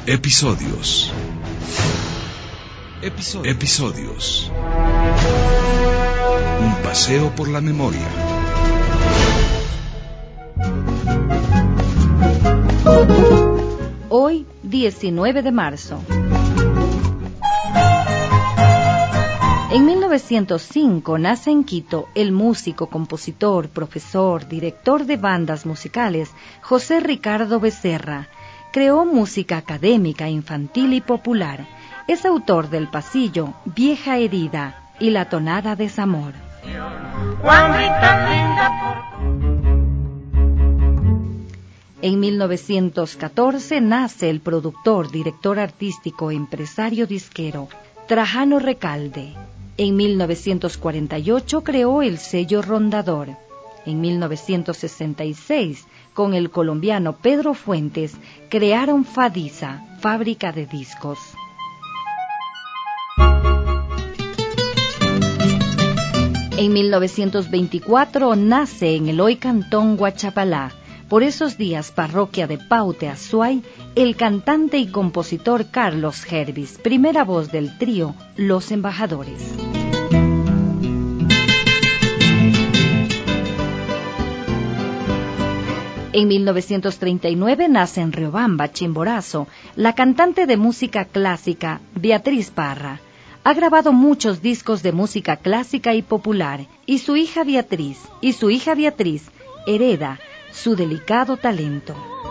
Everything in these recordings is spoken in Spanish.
Episodios. Un paseo por la memoria. Hoy, 19 de marzo. En 1905 nace en Quito el músico, compositor, profesor, director de bandas musicales José Ricardo Becerra. Creó música académica, infantil y popular. Es autor del Pasillo, Vieja Herida y La Tonada de Zamor. En 1914 nace el productor, director artístico, empresario disquero Trajano Recalde. En 1948 creó el sello Rondador. En 1966, con el colombiano Pedro Fuentes, crearon Fadisa, fábrica de discos. En 1924 nace en el hoy cantón Guachapalá, por esos días parroquia de Paute, Azuay, el cantante y compositor Carlos Gervis, primera voz del trío Los Embajadores. En 1939 nace en Riobamba, Chimborazo, la cantante de música clásica Beatriz Parra. Ha grabado muchos discos de música clásica y popular, y su hija Beatriz hereda su delicado talento.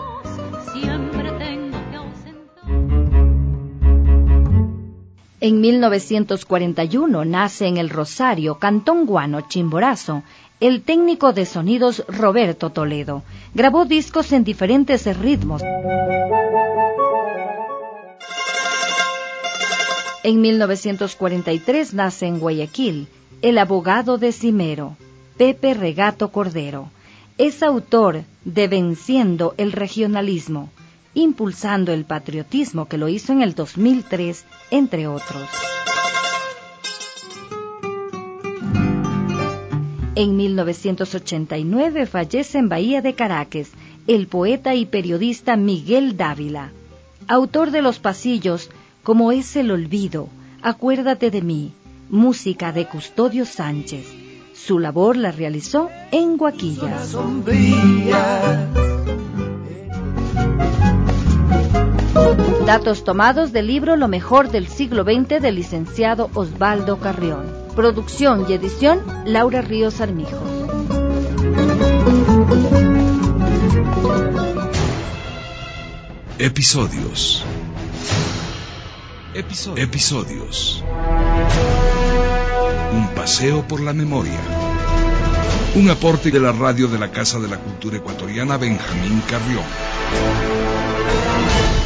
En 1941 nace en El Rosario, Cantón Guano, Chimborazo, el técnico de sonidos Roberto Toledo. Grabó discos en diferentes ritmos. En 1943 nace en Guayaquil el abogado decimero, Pepe Regato Cordero. Es autor de Venciendo el Regionalismo, impulsando el patriotismo, que lo hizo en el 2003, entre otros. En 1989 fallece en Bahía de Caracas el poeta y periodista Miguel Dávila, autor de Los Pasillos, Como es el olvido, Acuérdate de mí, música de Custodio Sánchez. Su labor la realizó en Guaquillas. Datos tomados del libro Lo mejor del siglo XX del licenciado Osvaldo Carrión. Producción y edición Laura Ríos Armijo. Episodios. Un paseo por la memoria. Un aporte de la radio de la Casa de la Cultura Ecuatoriana Benjamín Carrión.